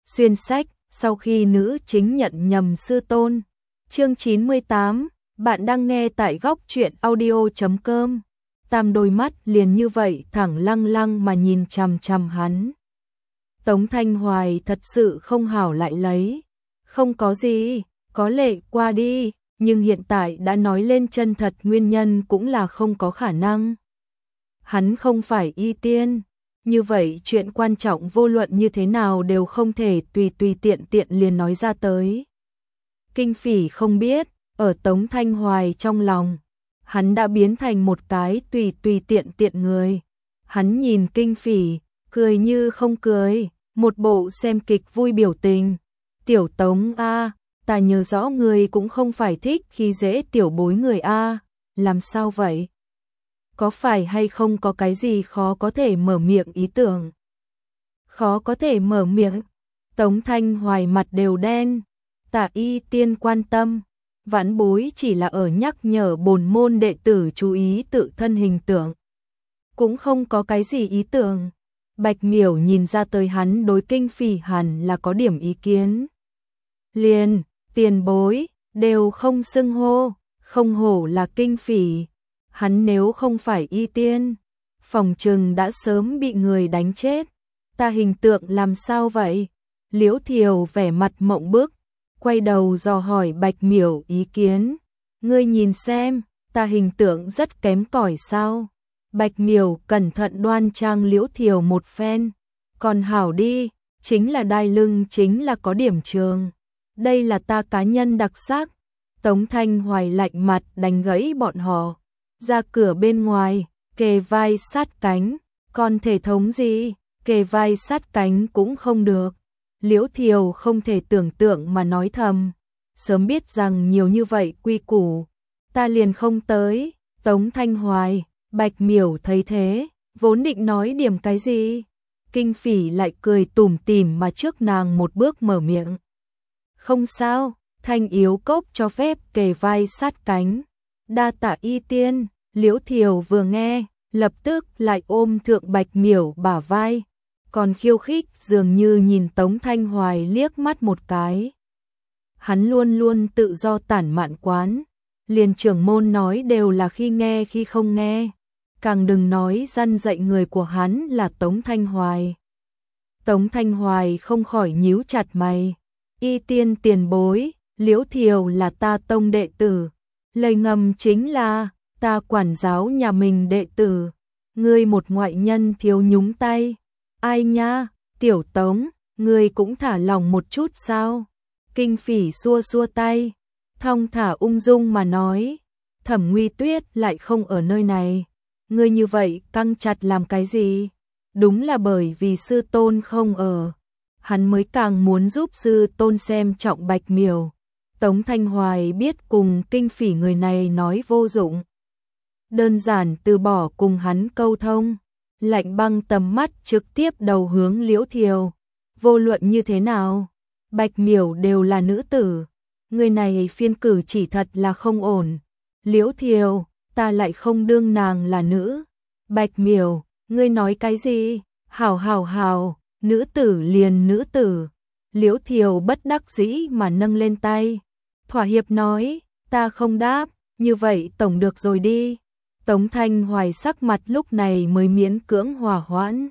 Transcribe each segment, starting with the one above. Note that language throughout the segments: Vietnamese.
Xuyên sách, sau khi nữ chính nhận nhầm sư tôn. Chương 98, bạn đang nghe tại góc truyện audio.com. Tam đôi mắt liền như vậy thẳng lăng lăng mà nhìn chằm chằm hắn. Tống Thanh Hoài thật sự không hảo lại lấy. Không có gì, có lệ qua đi, nhưng hiện tại đã nói lên chân thật nguyên nhân cũng là không có khả năng. Hắn không phải y tiên, như vậy chuyện quan trọng vô luận như thế nào đều không thể tùy tùy tiện tiện liền nói ra tới. Kinh Phỉ không biết, ở Tống Thanh Hoài trong lòng, hắn đã biến thành một cái tùy tùy tiện tiện người. Hắn nhìn Kinh Phỉ, cười như không cười, một bộ xem kịch vui biểu tình. Tiểu Tống a, ta nhớ rõ người cũng không phải thích khi dễ tiểu bối người a, làm sao vậy? Có phải hay không có cái gì khó có thể mở miệng ý tưởng? Khó có thể mở miệng. Tống Thanh Hoài mặt đều đen. Tả y tiên quan tâm, vãn bối chỉ là ở nhắc nhở bổn môn đệ tử chú ý tự thân hình tượng. Cũng không có cái gì ý tưởng. Bạch Miểu nhìn ra tới hắn đối Kinh Phỉ hẳn là có điểm ý kiến. Liền, tiền bối, đều không xưng hô, không hổ là Kinh Phỉ. Hắn nếu không phải y tiên, phòng trừng đã sớm bị người đánh chết. Ta hình tượng làm sao vậy? Liễu Thiều vẻ mặt mộng bức, quay đầu dò hỏi Bạch Miểu ý kiến. Ngươi nhìn xem, ta hình tượng rất kém cỏi sao? Bạch Miểu cẩn thận đoan trang Liễu Thiều một phen. Còn hảo đi, chính là đai lưng chính là có điểm trường. Đây là ta cá nhân đặc sắc. Tống Thanh Hoài lạnh mặt đánh gãy bọn họ. Ra cửa bên ngoài, kề vai sát cánh, còn thể thống gì, kề vai sát cánh cũng không được. Liễu Thiều không thể tưởng tượng mà nói thầm, sớm biết rằng nhiều như vậy quy củ, ta liền không tới. Tống Thanh Hoài, Bạch Miểu thấy thế, vốn định nói điểm cái gì, Kinh Phỉ lại cười tủm tỉm mà trước nàng một bước mở miệng. Không sao, Thanh Yếu Cốc cho phép kề vai sát cánh. Đa tạ y tiên. Liễu Thiều vừa nghe, lập tức lại ôm thượng Bạch Miểu bả vai, còn khiêu khích dường như nhìn Tống Thanh Hoài liếc mắt một cái. Hắn luôn luôn tự do tản mạn quán, liền trưởng môn nói đều là khi nghe khi không nghe, càng đừng nói răn dạy người của hắn là Tống Thanh Hoài. Tống Thanh Hoài không khỏi nhíu chặt mày. Y tiên tiền bối, Liễu Thiều là ta tông đệ tử, lời ngầm chính là ta quản giáo nhà mình đệ tử, ngươi một ngoại nhân thiếu nhúng tay. Ai nha, Tiểu Tống, ngươi cũng thả lòng một chút sao? Kinh Phỉ xua xua tay, thong thả ung dung mà nói, Thẩm Nguy Tuyết lại không ở nơi này, ngươi như vậy căng chặt làm cái gì? Đúng là bởi vì sư tôn không ở, hắn mới càng muốn giúp sư tôn xem trọng Bạch Miểu. Tống Thanh Hoài biết cùng Kinh Phỉ người này nói vô dụng, đơn giản từ bỏ cùng hắn câu thông, lạnh băng tầm mắt trực tiếp đầu hướng Liễu Thiều. Vô luận như thế nào, Bạch Miểu đều là nữ tử, người này phiên cử chỉ thật là không ổn. Liễu Thiều, ta lại không đương nàng là nữ. Bạch Miểu, ngươi nói cái gì? Hảo hảo hảo, nữ tử liền nữ tử. Liễu Thiều bất đắc dĩ mà nâng lên tay, thỏa hiệp nói, ta không đáp, như vậy tổng được rồi đi. Tống Thanh Hoài sắc mặt lúc này mới miễn cưỡng hòa hoãn.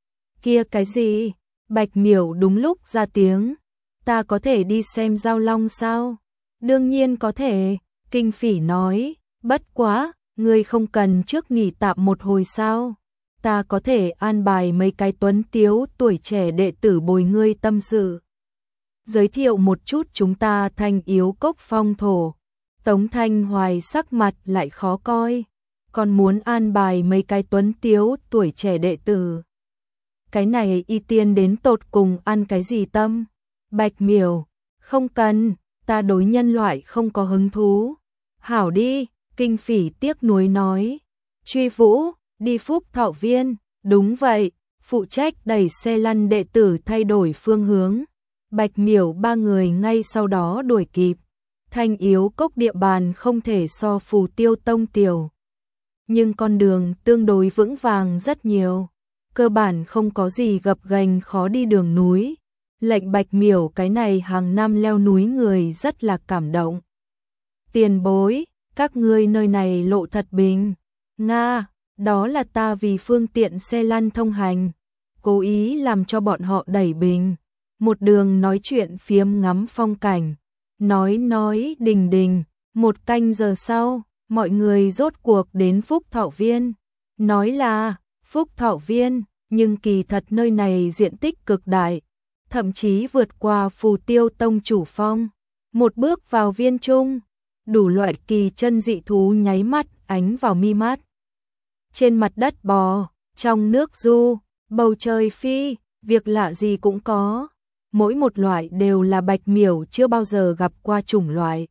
Kia cái gì? Bạch Miểu đúng lúc ra tiếng. Ta có thể đi xem Giao Long sao? Đương nhiên có thể, Kinh Phỉ nói. Bất quá, ngươi không cần trước nghỉ tạm một hồi sao? Ta có thể an bài mấy cái tuấn tiếu tuổi trẻ đệ tử bồi ngươi tâm sự. Giới thiệu một chút chúng ta Thanh Yếu Cốc phong thổ. Tống Thanh Hoài sắc mặt lại khó coi. Còn muốn an bài mấy cái tuấn tiếu tuổi trẻ đệ tử. Cái này y tiên đến tột cùng ăn cái gì tâm? Bạch Miểu, không cần, ta đối nhân loại không có hứng thú. Hảo đi, Kinh Phỉ tiếc nuối nói. Truy Vũ, đi Phúc Thọ Viên, đúng vậy, phụ trách đẩy xe lăn đệ tử thay đổi phương hướng. Bạch Miểu ba người ngay sau đó đuổi kịp. Thanh Yếu Cốc địa bàn không thể so Phù Tiêu Tông tiểu, nhưng con đường tương đối vững vàng rất nhiều, cơ bản không có gì gập ghềnh khó đi đường núi. lệnh Bạch Miểu cái này hàng năm leo núi người rất là cảm động. Tiền bối, các ngươi nơi này lộ thật bình. Nga, đó là ta vì phương tiện xe lăn thông hành, cố ý làm cho bọn họ đẩy bình. Một đường nói chuyện phiếm ngắm phong cảnh, nói đình đình, 1 canh giờ sau, mọi người rốt cuộc đến Phúc Thọ Viên. Nói là Phúc Thọ Viên, nhưng kỳ thật nơi này diện tích cực đại, thậm chí vượt qua Phù Tiêu Tông chủ phong. Một bước vào viên trung, đủ loại kỳ chân dị thú nháy mắt ánh vào mi mắt. Trên mặt đất bò, trong nước du, bầu trời phi, việc lạ gì cũng có. Mỗi một loại đều là Bạch Miểu chưa bao giờ gặp qua chủng loại.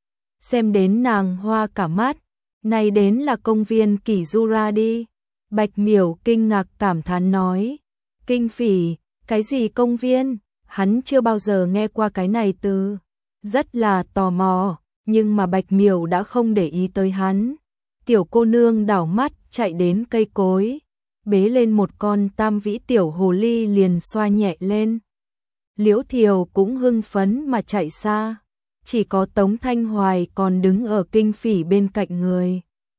Xem đến nàng hoa cả mắt, này đến là công viên Kỷ Du Ra đi. Bạch Miểu kinh ngạc cảm thán nói, Kinh Phỉ, cái gì công viên, hắn chưa bao giờ nghe qua cái này từ. Rất là tò mò, nhưng mà Bạch Miểu đã không để ý tới hắn. Tiểu cô nương đảo mắt chạy đến cây cối, bế lên một con tam vĩ tiểu hồ ly liền xoa nhẹ lên. Liễu Thiều cũng hưng phấn mà chạy xa, chỉ có Tống Thanh Hoài còn đứng ở Kinh Phỉ bên cạnh người.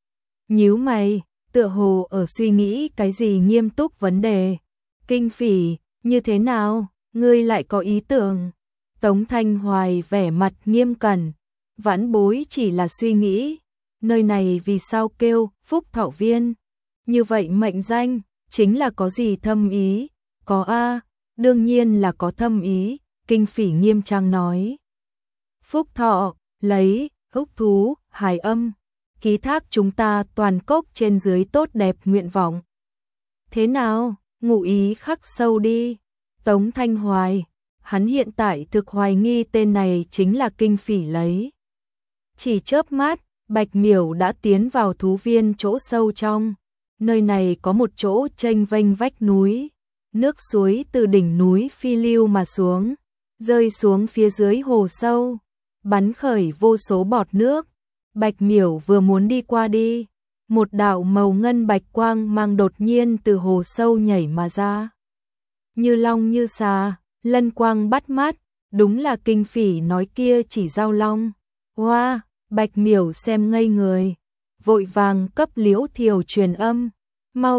Nhíu mày, tựa hồ ở suy nghĩ cái gì nghiêm túc vấn đề. Kinh Phỉ, như thế nào, ngươi lại có ý tưởng? Tống Thanh Hoài vẻ mặt nghiêm cẩn, vãn bối chỉ là suy nghĩ, nơi này vì sao kêu Phúc Thọ Viên? Như vậy mệnh danh, chính là có gì thâm ý? Có a, đương nhiên là có thâm ý, Kinh Phỉ nghiêm trang nói. Phúc Thọ, lấy, húc thú, hài âm, ký thác chúng ta toàn cốc trên dưới tốt đẹp nguyện vọng. Thế nào, ngụ ý khắc sâu đi. Tống Thanh Hoài, hắn hiện tại thực hoài nghi tên này chính là Kinh Phỉ lấy. Chỉ chớp mắt, Bạch Miểu đã tiến vào thú viên chỗ sâu trong. Nơi này có một chỗ chênh vênh vách núi, nước suối từ đỉnh núi phi lưu mà xuống, rơi xuống phía dưới hồ sâu, bắn khởi vô số bọt nước. Bạch Miểu vừa muốn đi qua đi, một đạo màu ngân bạch quang mang đột nhiên từ hồ sâu nhảy mà ra. Như long như xà, lân quang bắt mắt, đúng là Kinh Phỉ nói kia chỉ giao long. Hoa, Bạch Miểu xem ngây người, vội vàng cấp Liễu Thiều truyền âm, mau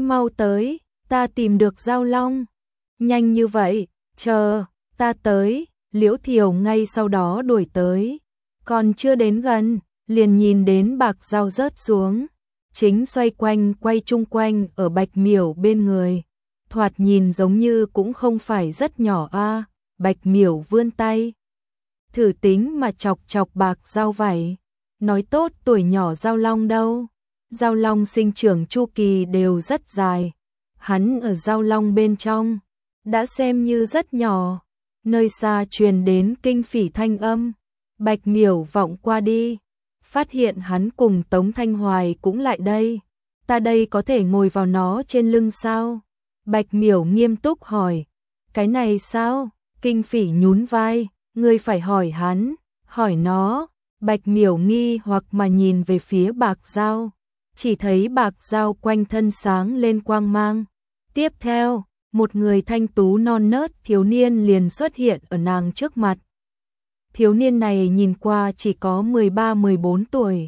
tới, ta tìm được giao long. Nhanh như vậy, chờ, ta tới. Liễu Thiều ngay sau đó đuổi tới, còn chưa đến gần, liền nhìn đến bạc dao rớt xuống, chính xoay quay chung quanh ở Bạch Miểu bên người. Thoạt nhìn giống như cũng không phải rất nhỏ a. Bạch Miểu vươn tay, thử tính mà chọc bạc dao vảy, nói tốt tuổi nhỏ giao long đâu. Giao long sinh trưởng chu kỳ đều rất dài, hắn ở giao long bên trong, đã xem như rất nhỏ. Nơi xa truyền đến Kinh Phỉ thanh âm, Bạch Miểu vọng qua đi, phát hiện hắn cùng Tống Thanh Hoài cũng lại đây. Ta đây có thể ngồi vào nó trên lưng sao? Bạch Miểu nghiêm túc hỏi. Cái này sao? Kinh Phỉ nhún vai, ngươi phải hỏi hắn, hỏi nó. Bạch Miểu nghi hoặc mà nhìn về phía bạc dao, chỉ thấy bạc dao quanh thân sáng lên quang mang. Tiếp theo, một người thanh tú non nớt thiếu niên liền xuất hiện ở nàng trước mặt. Thiếu niên này nhìn qua chỉ có 13-14 tuổi.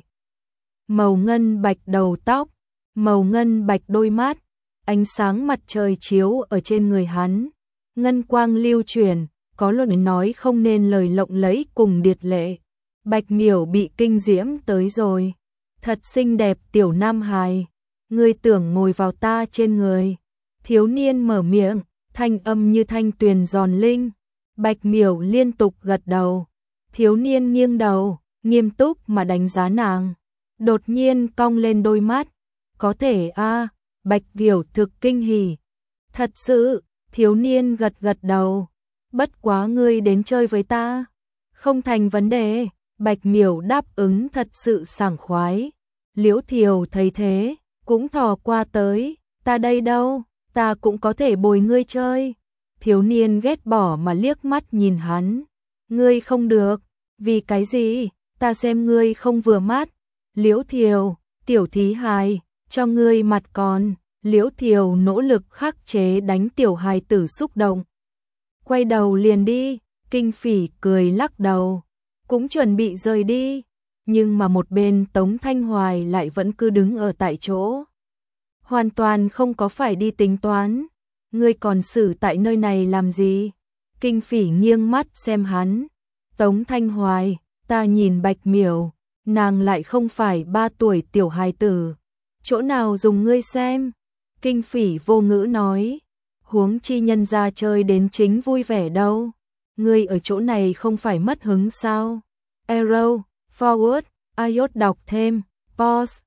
Màu ngân bạch đầu tóc, màu ngân bạch đôi mắt, ánh sáng mặt trời chiếu ở trên người hắn, ngân quang lưu chuyển, có lời nói không nên lời lộng lẫy cùng điệt lệ. Bạch Miểu bị kinh diễm tới rồi. Thật xinh đẹp tiểu nam hài, ngươi tưởng ngồi vào ta trên người. Thiếu niên mở miệng, thanh âm như thanh tuyền giòn linh. Bạch Miểu liên tục gật đầu. Thiếu niên nghiêng đầu, nghiêm túc mà đánh giá nàng. Đột nhiên cong lên đôi mắt. Có thể a. Bạch Miểu thực kinh hỉ. Thật sự, thiếu niên gật đầu. Bất quá ngươi đến chơi với ta. Không thành vấn đề. Bạch Miểu đáp ứng thật sự sảng khoái. Liễu Thiều thấy thế, cũng thò qua tới. Ta đây đâu, ta cũng có thể bồi ngươi chơi. Thiếu niên ghét bỏ mà liếc mắt nhìn hắn. Ngươi không được, vì cái gì, ta xem ngươi không vừa mắt. Liễu Thiều, tiểu thí hài, cho ngươi mặt còn. Liễu Thiều nỗ lực khắc chế đánh tiểu hài tử xúc động. quay đầu liền đi. Kinh Phỉ cười lắc đầu, cũng chuẩn bị rời đi, nhưng mà một bên Tống Thanh Hoài lại vẫn cứ đứng ở tại chỗ. Hoàn toàn không có phải đi tính toán, ngươi còn xử tại nơi này làm gì? Kinh Phỉ nghiêng mắt xem hắn. Tống Thanh Hoài, ta nhìn Bạch Miểu, nàng lại không phải 3 tuổi tiểu hài tử, chỗ nào dùng ngươi xem? Kinh Phỉ vô ngữ nói, huống chi nhân ra chơi đến chính vui vẻ đâu, ngươi ở chỗ này không phải mất hứng sao? Arrow, forward, iOS đọc thêm, pause,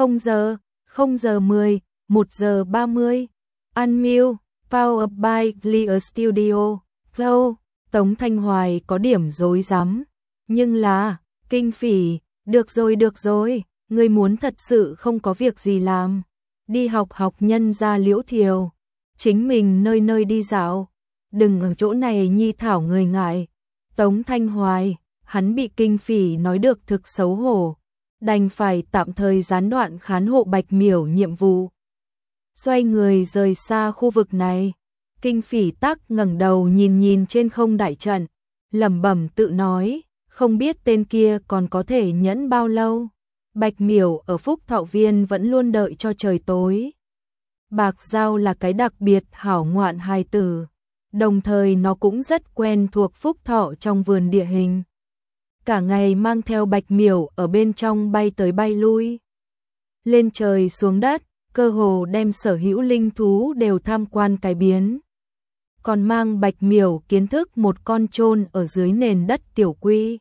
0 giờ 10, 1 giờ 30, unmute, powered by Clear Studio, flow. Tống Thanh Hoài có điểm rối rắm, nhưng là, Kinh Phỉ, được rồi, ngươi muốn thật sự không có việc gì làm, đi học nhân gia Liễu Thiều, chính mình nơi nơi đi dạo, đừng ở chỗ này nhi thảo người ngại. Tống Thanh Hoài, hắn bị Kinh Phỉ nói được thực xấu hổ, đành phải tạm thời gián đoạn khán hộ Bạch Miểu nhiệm vụ. Xoay người rời xa khu vực này, Kinh Phỉ tắc ngẩng đầu nhìn trên không đại trận, lẩm bẩm tự nói, không biết tên kia còn có thể nhẫn bao lâu. Bạch Miểu ở Phúc Thọ Viên vẫn luôn đợi cho trời tối. Bạc Giao là cái đặc biệt hảo ngoạn hài tử, đồng thời nó cũng rất quen thuộc Phúc Thọ trong vườn địa hình. Cả ngày mang theo Bạch Miểu ở bên trong bay tới bay lui, lên trời xuống đất, cơ hồ đem sở hữu linh thú đều tham quan cái biến. Còn mang Bạch Miểu kiến thức một con chôn ở dưới nền đất tiểu quy.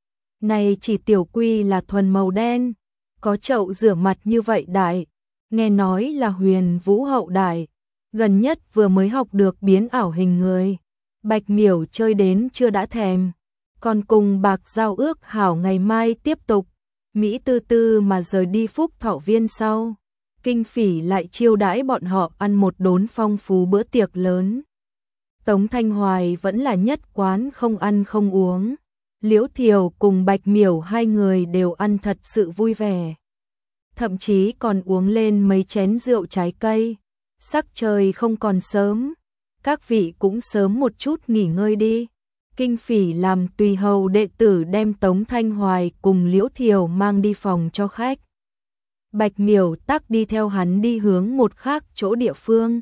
Này chỉ tiểu quy là thuần màu đen, có chậu rửa mặt như vậy đại, nghe nói là Huyền Vũ hậu đại, gần nhất vừa mới học được biến ảo hình người. Bạch Miểu chơi đến chưa đã thèm, còn cùng Bạc Giao ước hảo ngày mai tiếp tục. Mỹ tư tư mà rời đi Phúc Thọ Viên sau, Kinh Phỉ lại chiêu đãi bọn họ ăn một đốn phong phú bữa tiệc lớn. Tống Thanh Hoài vẫn là nhất quán không ăn không uống. Liễu Thiều cùng Bạch Miểu hai người đều ăn thật sự vui vẻ, thậm chí còn uống lên mấy chén rượu trái cây. Sắc trời không còn sớm, các vị cũng sớm một chút nghỉ ngơi đi. Kinh Phỉ làm tùy hầu đệ tử đem Tống Thanh Hoài cùng Liễu Thiều mang đi phòng cho khách. Bạch Miểu tắc đi theo hắn đi hướng một khác chỗ địa phương.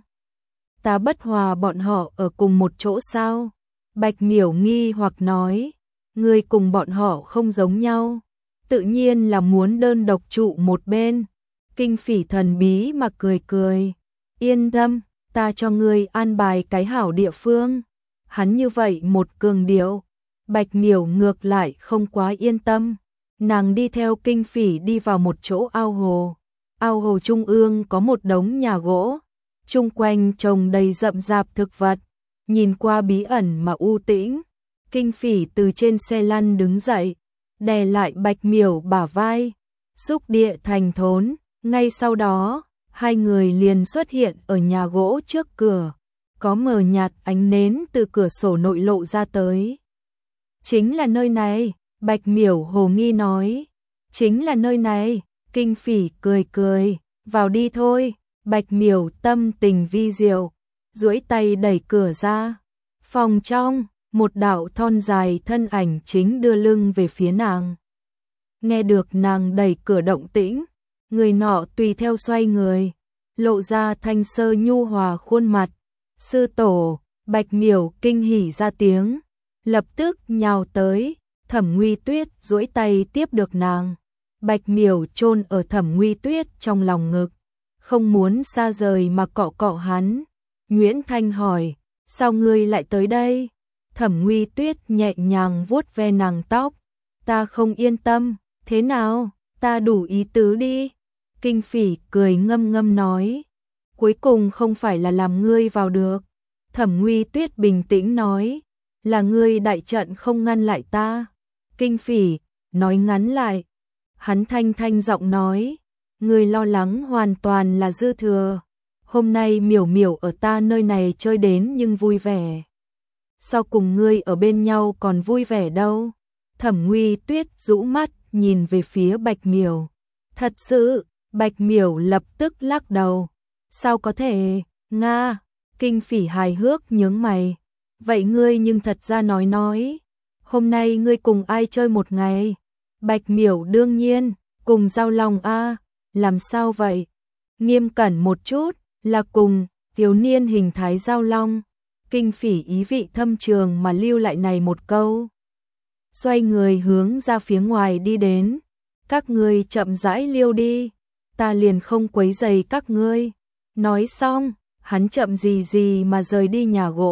Ta bất hòa bọn họ ở cùng một chỗ sao? Bạch Miểu nghi hoặc nói, người cùng bọn họ không giống nhau, tự nhiên là muốn đơn độc trụ một bên. Kinh Phỉ thần bí mà cười, yên tâm, ta cho ngươi an bài cái hảo địa phương. Hắn như vậy một cường điệu, Bạch Miểu ngược lại không quá yên tâm. Nàng đi theo Kinh Phỉ đi vào một chỗ ao hồ. Ao hồ trung ương có một đống nhà gỗ, chung quanh trồng đầy rậm rạp thực vật, nhìn qua bí ẩn mà u tĩnh. Kinh Phỉ từ trên xe lăn đứng dậy, đè lại Bạch Miểu bả vai, xúc địa thành thốn. Ngay sau đó, hai người liền xuất hiện ở nhà gỗ trước cửa, có mờ nhạt ánh nến từ cửa sổ nội lộ ra tới. Chính là nơi này, Bạch Miểu hồ nghi nói. Chính là nơi này, Kinh Phỉ cười, vào đi thôi. Bạch Miểu tâm tình vi diệu, duỗi tay đẩy cửa ra. Phòng trong, một đạo thon dài thân ảnh chính đưa lưng về phía nàng. Nghe được nàng đẩy cửa động tĩnh, người nọ tùy theo xoay người, lộ ra thanh sơ nhu hòa khuôn mặt. Sư tổ, Bạch Miểu kinh hỉ ra tiếng, lập tức nhào tới. Thẩm Nguy Tuyết duỗi tay tiếp được nàng. Bạch Miểu chôn ở Thẩm Nguy Tuyết trong lòng ngực, không muốn xa rời mà cọ cọ hắn. Nguyễn Thanh hỏi, sao ngươi lại tới đây? Thẩm Nguy Tuyết nhẹ nhàng vuốt ve nàng tóc. Ta không yên tâm, thế nào, ta đủ ý tứ đi. Kinh Phỉ cười ngâm nói, cuối cùng không phải là làm ngươi vào được. Thẩm Nguy Tuyết bình tĩnh nói, là ngươi đại trận không ngăn lại ta. Kinh Phỉ nói ngắn lại, hắn thanh giọng nói, ngươi lo lắng hoàn toàn là dư thừa. Hôm nay Miểu Miểu ở ta nơi này chơi đến nhưng vui vẻ, sao cùng ngươi ở bên nhau còn vui vẻ đâu? Thẩm Nguy Tuyết rũ mắt nhìn về phía Bạch Miểu. Thật sự? Bạch Miểu lập tức lắc đầu. Sao có thể? Nga. Kinh Phỉ hài hước nhướng mày. vậy ngươi nhưng thật ra nói, hôm nay ngươi cùng ai chơi một ngày? Bạch Miểu đương nhiên, cùng Giao Long a, làm sao vậy? Nghiêm cẩn một chút, là cùng thiếu niên hình thái Giao Long. Kinh Phỉ ý vị thâm trường mà lưu lại này một câu. Xoay người hướng ra phía ngoài đi đến, các ngươi chậm rãi liêu đi, ta liền không quấy rầy các ngươi. Nói xong, hắn chậm gì gì mà rời đi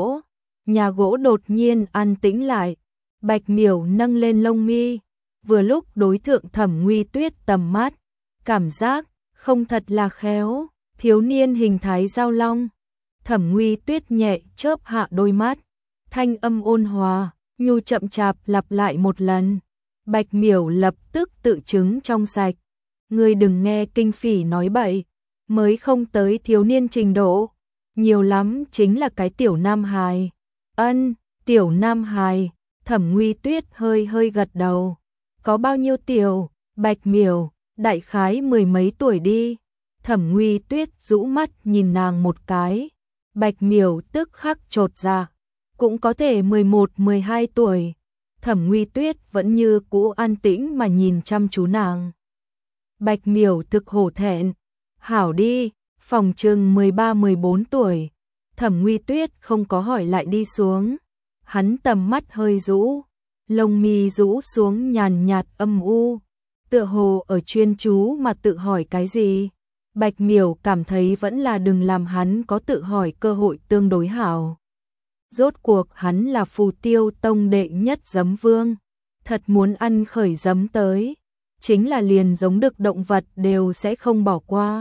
nhà gỗ đột nhiên an tĩnh lại. Bạch Miểu nâng lên lông mi, vừa lúc đối thượng Thẩm Nguy Tuyết tầm mắt, cảm giác không thật là khéo, thiếu niên hình thái Giao Long. Thẩm Nguy Tuyết nhẹ chớp hạ đôi mắt, thanh âm ôn hòa, nhu chậm chạp lặp lại một lần. Bạch Miểu lập tức tự chứng trong sạch, ngươi đừng nghe Kinh Phỉ nói bậy, mới không tới thiếu niên trình độ, nhiều lắm chính là cái tiểu nam hài. Ân, tiểu nam hài. Thẩm Nguy Tuyết hơi hơi gật đầu. Có bao nhiêu tiểu? Bạch Miểu, đại khái 10 mấy tuổi đi. Thẩm Nguy Tuyết rũ mắt nhìn nàng một cái. Bạch Miểu tức khắc chột dạ, cũng có thể 11, 12 tuổi. Thẩm Nguy Tuyết vẫn như cũ an tĩnh mà nhìn chăm chú nàng. Bạch Miểu thực hổ thẹn, hảo đi, phòng chừng 13, 14 tuổi. Thẩm Nguy Tuyết không có hỏi lại đi xuống. Hắn tầm mắt hơi rũ, lông mi rũ xuống nhàn nhạt âm u, tựa hồ ở chuyên chú mà tự hỏi cái gì. Bạch Miểu cảm thấy vẫn là đừng làm hắn có tự hỏi cơ hội tương đối hảo. Rốt cuộc hắn là Phù Tiêu Tông đệ nhất giấm vương, thật muốn ăn khởi giấm tới, chính là liền giống được động vật đều sẽ không bỏ qua.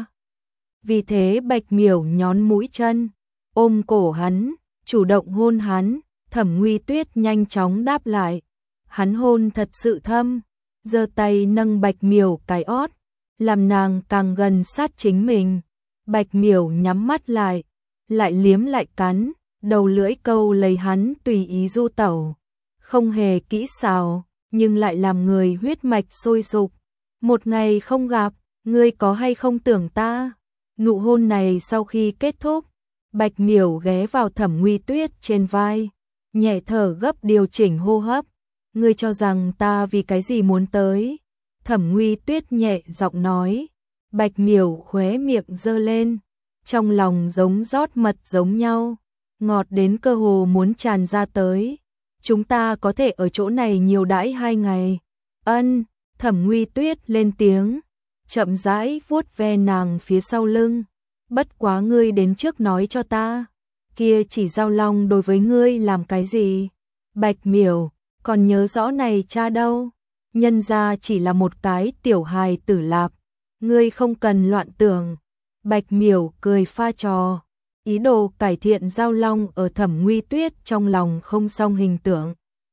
Vì thế Bạch Miểu nhón mũi chân, ôm cổ hắn, chủ động hôn hắn. Thẩm Nguy Tuyết nhanh chóng đáp lại, hắn hôn thật sự thâm, giơ tay nâng Bạch Miểu cái ót, làm nàng càng gần sát chính mình. Bạch Miểu nhắm mắt lại liếm lại cắn, đầu lưỡi câu lấy hắn tùy ý du tẩu, không hề kỹ xảo, nhưng lại làm người huyết mạch sôi sục. Một ngày không gặp, ngươi có hay không tưởng ta? Nụ hôn này sau khi kết thúc, Bạch Miểu ghé vào Thẩm Nguy Tuyết trên vai, nhẹ thở gấp điều chỉnh hô hấp. Ngươi cho rằng ta vì cái gì muốn tới? Thẩm Nguy Tuyết nhẹ giọng nói. Bạch Miểu khóe miệng giơ lên, trong lòng giống rót mật giống nhau, ngọt đến cơ hồ muốn tràn ra tới. Chúng ta có thể ở chỗ này nhiều đãi 2 ngày. Ân, Thẩm Nguy Tuyết lên tiếng, chậm rãi vuốt ve nàng phía sau lưng. Bất quá ngươi đến trước nói cho ta, kia chỉ Giao Long đối với ngươi làm cái gì? Bạch Miểu, còn nhớ rõ này cha đâu? Nhân ra chỉ là một cái tiểu hài tử lạp, ngươi không cần loạn tưởng. Bạch Miểu cười pha trò, ý đồ cải thiện Giao Long ở Thẩm Nguy Tuyết trong lòng không xong hình tượng.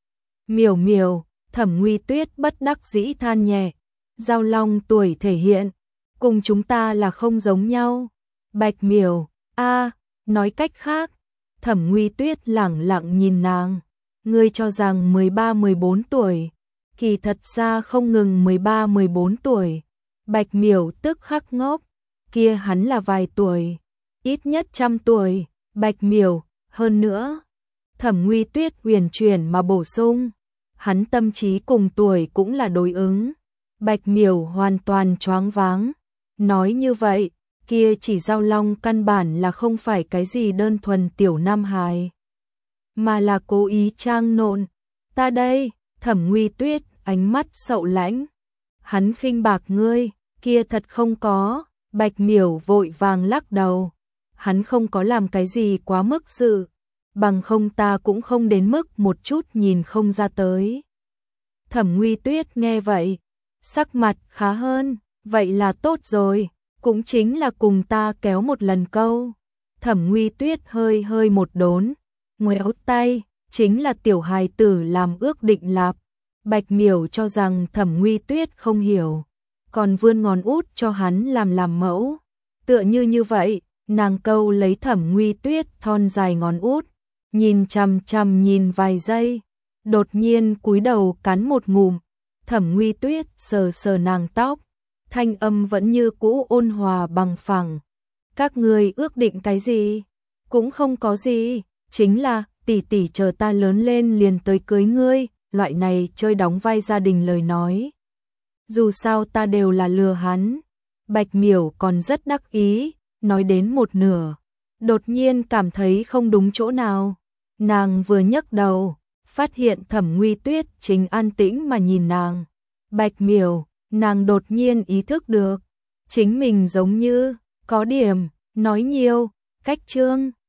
Miểu Miểu, Thẩm Nguy Tuyết bất đắc dĩ than nhẹ, Giao Long tuổi thể hiện, cùng chúng ta là không giống nhau. Bạch Miểu, nói cách khác, Thẩm Nguy Tuyết lẳng lặng nhìn nàng, ngươi cho rằng 13, 14 tuổi, kỳ thật ra không ngừng 13, 14 tuổi. Bạch Miểu tức khắc ngốc, kia hắn là vài tuổi, ít nhất 100 tuổi. Bạch Miểu, hơn nữa. Thẩm Nguy Tuyết huyền chuyển mà bổ sung, hắn tâm trí cùng tuổi cũng là đối ứng. Bạch Miểu hoàn toàn choáng váng, nói như vậy, kia chỉ Giao Long căn bản là không phải cái gì đơn thuần tiểu nam hài, mà là cố ý trang nộn. Ta đây, Thẩm Nguy Tuyết ánh mắt sậu lãnh, hắn khinh bạc ngươi, kia thật không có. Bạch Miểu vội vàng lắc đầu, hắn không có làm cái gì quá mức sự, bằng không ta cũng không đến mức một chút nhìn không ra tới. Thẩm Nguy Tuyết nghe vậy, sắc mặt khá hơn, vậy là tốt rồi, cũng chính là cùng ta kéo một lần câu. Thẩm Nguy Tuyết hơi hơi một đốn, ngoéo tay, chính là tiểu hài tử làm ước định lạp. Bạch Miểu cho rằng Thẩm Nguy Tuyết không hiểu, còn vươn ngón út cho hắn làm mẫu. Tựa như vậy, nàng câu lấy Thẩm Nguy Tuyết thon dài ngón út, nhìn chằm chằm nhìn vài giây, đột nhiên cúi đầu cắn một ngụm. Thẩm Nguy Tuyết sờ sờ nàng tóc, thanh âm vẫn như cũ ôn hòa bằng phẳng. Các ngươi ước định cái gì? Cũng không có gì, chính là tỷ tỷ chờ ta lớn lên liền tới cưới ngươi, loại này chơi đóng vai gia đình lời nói. Dù sao ta đều là lừa hắn. Bạch Miểu còn rất đắc ý, nói đến một nửa, đột nhiên cảm thấy không đúng chỗ nào. Nàng vừa nhấc đầu, phát hiện Thẩm Nguy Tuyết chính an tĩnh mà nhìn nàng. Bạch Miểu, nàng đột nhiên ý thức được, chính mình giống như có điểm nói nhiều, cách trương.